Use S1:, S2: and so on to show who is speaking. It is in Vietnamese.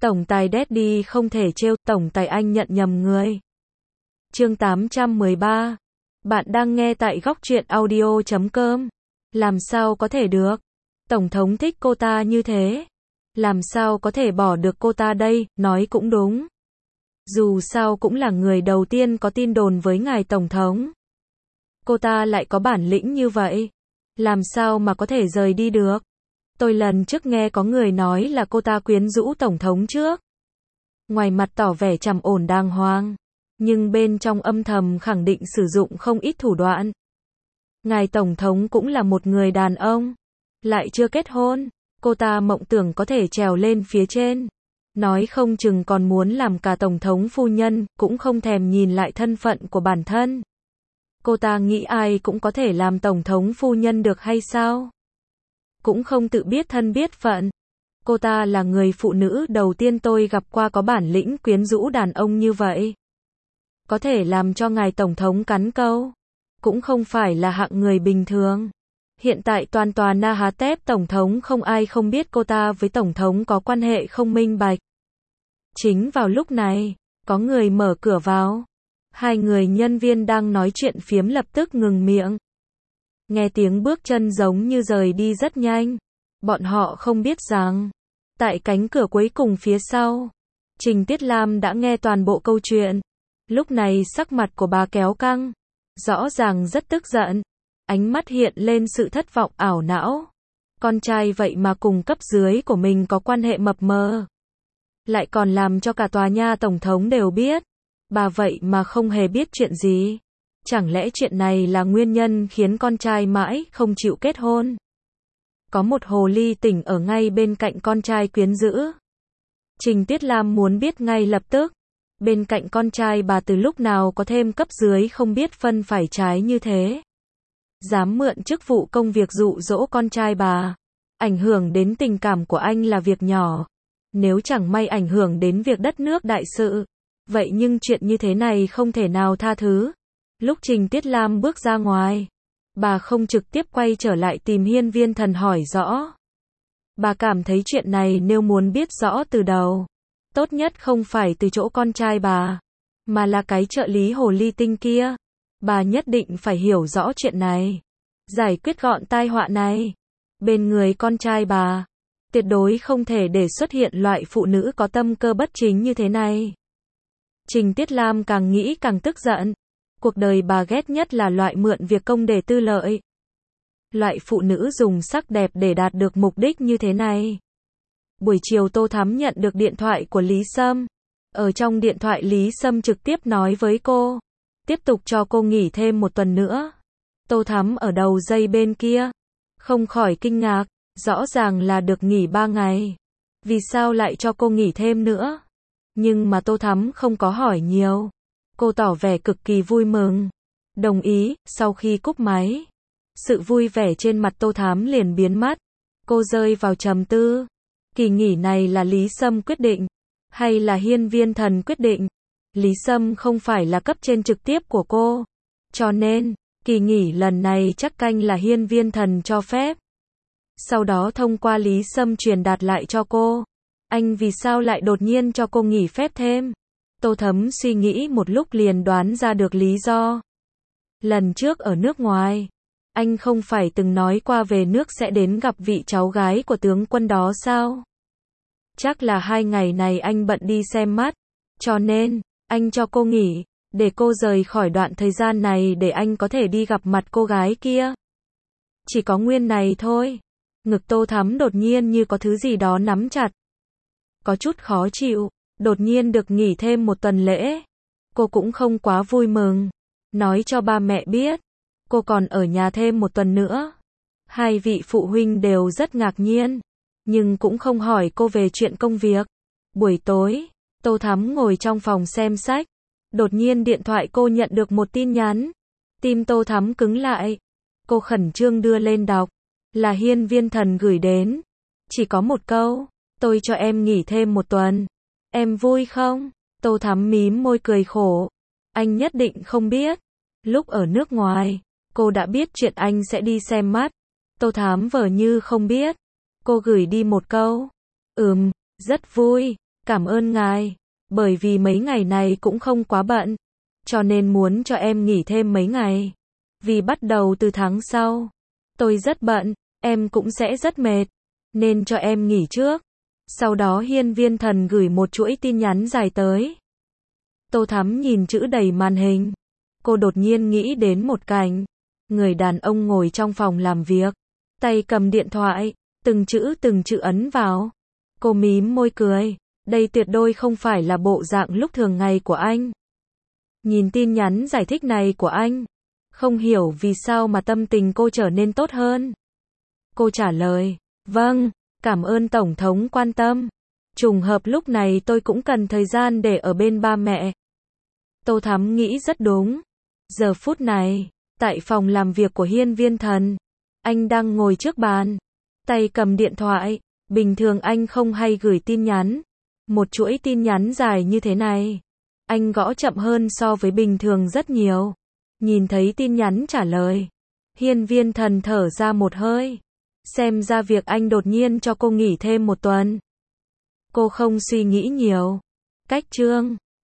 S1: Tổng tài Daddy không thể trêu, tổng tài anh nhận nhầm người. Chương 813. Bạn đang nghe tại góc truyện audio.com. Làm sao có thể được? Tổng thống thích cô ta như thế. Làm sao có thể bỏ được cô ta đây, nói cũng đúng. Dù sao cũng là người đầu tiên có tin đồn với ngài tổng thống. Cô ta lại có bản lĩnh như vậy. Làm sao mà có thể rời đi được? Tôi lần trước nghe có người nói là cô ta quyến rũ tổng thống trước. Ngoài mặt tỏ vẻ trầm ổn đàng hoàng, nhưng bên trong âm thầm khẳng định sử dụng không ít thủ đoạn. Ngài tổng thống cũng là một người đàn ông, lại chưa kết hôn, cô ta mộng tưởng có thể trèo lên phía trên. Nói không chừng còn muốn làm cả tổng thống phu nhân, cũng không thèm nhìn lại thân phận của bản thân. Cô ta nghĩ ai cũng có thể làm tổng thống phu nhân được hay sao? Cũng không tự biết thân biết phận. Cô ta là người phụ nữ đầu tiên tôi gặp qua có bản lĩnh quyến rũ đàn ông như vậy. Có thể làm cho ngài tổng thống cắn câu. Cũng không phải là hạng người bình thường. Hiện tại toàn tòa Nahatep tổng thống không ai không biết cô ta với tổng thống có quan hệ không minh bạch. Chính vào lúc này, có người mở cửa vào. Hai người nhân viên đang nói chuyện phiếm lập tức ngừng miệng. Nghe tiếng bước chân giống như rời đi rất nhanh. Bọn họ không biết rằng, tại cánh cửa cuối cùng phía sau, Trình Tiết Lam đã nghe toàn bộ câu chuyện. Lúc này sắc mặt của bà kéo căng, rõ ràng rất tức giận. Ánh mắt hiện lên sự thất vọng ảo não. Con trai vậy mà cùng cấp dưới của mình có quan hệ mập mờ. Lại còn làm cho cả tòa nhà tổng thống đều biết. Bà vậy mà không hề biết chuyện gì. Chẳng lẽ chuyện này là nguyên nhân khiến con trai mãi không chịu kết hôn? Có một hồ ly tỉnh ở ngay bên cạnh con trai quyến rũ. Trình Tiết Lam muốn biết ngay lập tức. Bên cạnh con trai bà từ lúc nào có thêm cấp dưới không biết phân phải trái như thế. Dám mượn chức vụ công việc dụ dỗ con trai bà. Ảnh hưởng đến tình cảm của anh là việc nhỏ. Nếu chẳng may ảnh hưởng đến việc đất nước đại sự. Vậy nhưng chuyện như thế này không thể nào tha thứ. Lúc Trình Tiết Lam bước ra ngoài, bà không trực tiếp quay trở lại tìm Hiên Viên Thần hỏi rõ. Bà cảm thấy chuyện này nếu muốn biết rõ từ đầu, tốt nhất không phải từ chỗ con trai bà, mà là cái trợ lý hồ ly tinh kia. Bà nhất định phải hiểu rõ chuyện này, giải quyết gọn tai họa này. Bên người con trai bà, tuyệt đối không thể để xuất hiện loại phụ nữ có tâm cơ bất chính như thế này. Trình Tiết Lam càng nghĩ càng tức giận. Cuộc đời bà ghét nhất là loại mượn việc công để tư lợi. Loại phụ nữ dùng sắc đẹp để đạt được mục đích như thế này. Buổi chiều Tô Thắm nhận được điện thoại của Lý Sâm. Ở trong điện thoại Lý Sâm trực tiếp nói với cô. Tiếp tục cho cô nghỉ thêm một tuần nữa. Tô Thắm ở đầu dây bên kia. Không khỏi kinh ngạc. Rõ ràng là được nghỉ 3 ngày. Vì sao lại cho cô nghỉ thêm nữa? Nhưng mà Tô Thắm không có hỏi nhiều. Cô tỏ vẻ cực kỳ vui mừng. Đồng ý, sau khi cúp máy. Sự vui vẻ trên mặt Tô Thắm liền biến mất. Cô rơi vào trầm tư. Kỳ nghỉ này là Lý Sâm quyết định, hay là Hiên Viên Thần quyết định? Lý Sâm không phải là cấp trên trực tiếp của cô. Cho nên, kỳ nghỉ lần này chắc canh là Hiên Viên Thần cho phép. Sau đó thông qua Lý Sâm truyền đạt lại cho cô. Anh vì sao lại đột nhiên cho cô nghỉ phép thêm? Tô Thắm suy nghĩ một lúc liền đoán ra được lý do. Lần trước ở nước ngoài, anh không phải từng nói qua về nước sẽ đến gặp vị cháu gái của tướng quân đó sao? Chắc là 2 ngày này anh bận đi xem mắt, cho nên, anh cho cô nghỉ, để cô rời khỏi đoạn thời gian này để anh có thể đi gặp mặt cô gái kia. Chỉ có nguyên này thôi. Ngực Tô Thắm đột nhiên như có thứ gì đó nắm chặt. Có chút khó chịu. Đột nhiên được nghỉ thêm một tuần lễ. Cô cũng không quá vui mừng. Nói cho ba mẹ biết. Cô còn ở nhà thêm một tuần nữa. Hai vị phụ huynh đều rất ngạc nhiên. Nhưng cũng không hỏi cô về chuyện công việc. Buổi tối, Tô Thắm ngồi trong phòng xem sách. Đột nhiên điện thoại cô nhận được một tin nhắn. Tim Tô Thắm cứng lại. Cô khẩn trương đưa lên đọc. Là Hiên Viên Thần gửi đến. Chỉ có một câu. Tôi cho em nghỉ thêm một tuần. Em vui không? Tô Thắm mím môi cười khổ. Anh nhất định không biết. Lúc ở nước ngoài, cô đã biết chuyện anh sẽ đi xem mắt. Tô Thắm vờ như không biết. Cô gửi đi một câu. Rất vui. Cảm ơn ngài. Bởi vì mấy ngày này cũng không quá bận. Cho nên muốn cho em nghỉ thêm mấy ngày. Vì bắt đầu từ tháng sau, tôi rất bận, em cũng sẽ rất mệt. Nên cho em nghỉ trước. Sau đó Hiên Viên Thần gửi một chuỗi tin nhắn dài tới. Tô Thắm nhìn chữ đầy màn hình. Cô đột nhiên nghĩ đến một cảnh. Người đàn ông ngồi trong phòng làm việc. Tay cầm điện thoại. Từng chữ ấn vào. Cô mím môi cười. Đây tuyệt đối không phải là bộ dạng lúc thường ngày của anh. Nhìn tin nhắn giải thích này của anh. Không hiểu vì sao mà tâm tình cô trở nên tốt hơn. Cô trả lời. Vâng, cảm ơn Tổng thống quan tâm. Trùng hợp lúc này tôi cũng cần thời gian để ở bên ba mẹ. Tô Thắm nghĩ rất đúng. Giờ phút này, tại phòng làm việc của Hiên Viên Thần, anh đang ngồi trước bàn, tay cầm điện thoại. Bình thường anh không hay gửi tin nhắn. Một chuỗi tin nhắn dài như thế này, anh gõ chậm hơn so với bình thường rất nhiều. Nhìn thấy tin nhắn trả lời, Hiên Viên Thần thở ra một hơi. Xem ra việc anh đột nhiên cho cô nghỉ thêm một tuần. Cô không suy nghĩ nhiều. Cách chương